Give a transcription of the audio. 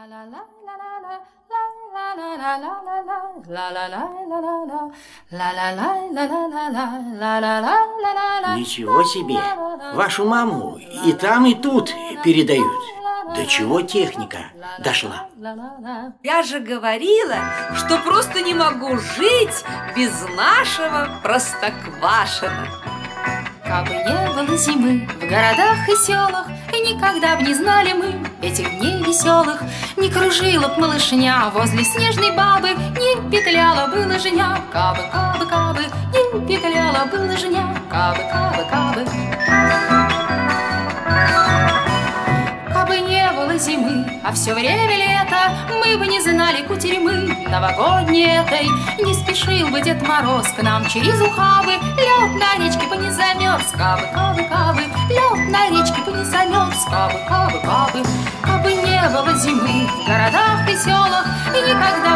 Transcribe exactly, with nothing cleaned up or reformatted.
Ничего себе! Вашу маму и там, и тут передают. До чего техника дошла? Я же говорила, что просто не могу жить без нашего Простоквашино. Кабы не было зимы в городах и селах, и никогда б не знали мы этих дней веселых, не кружила б малышня возле снежной бабы, не петляла бы лыжня. Кабы, кабы, кабы, не петляла бы лыжня. Кабы, кабы, кабы. Кабы не было зимы, а все время лето, мы бы не знали кутерьмы новогодней этой. Не спешил бы Дед Мороз к нам через ухабы, лед на речке бы не замерз. Кабы, кабы, кабы, лед на речке бы не замерз. Кабы, кабы, кабы. Кабы не было зимы в городах и селах, и никогда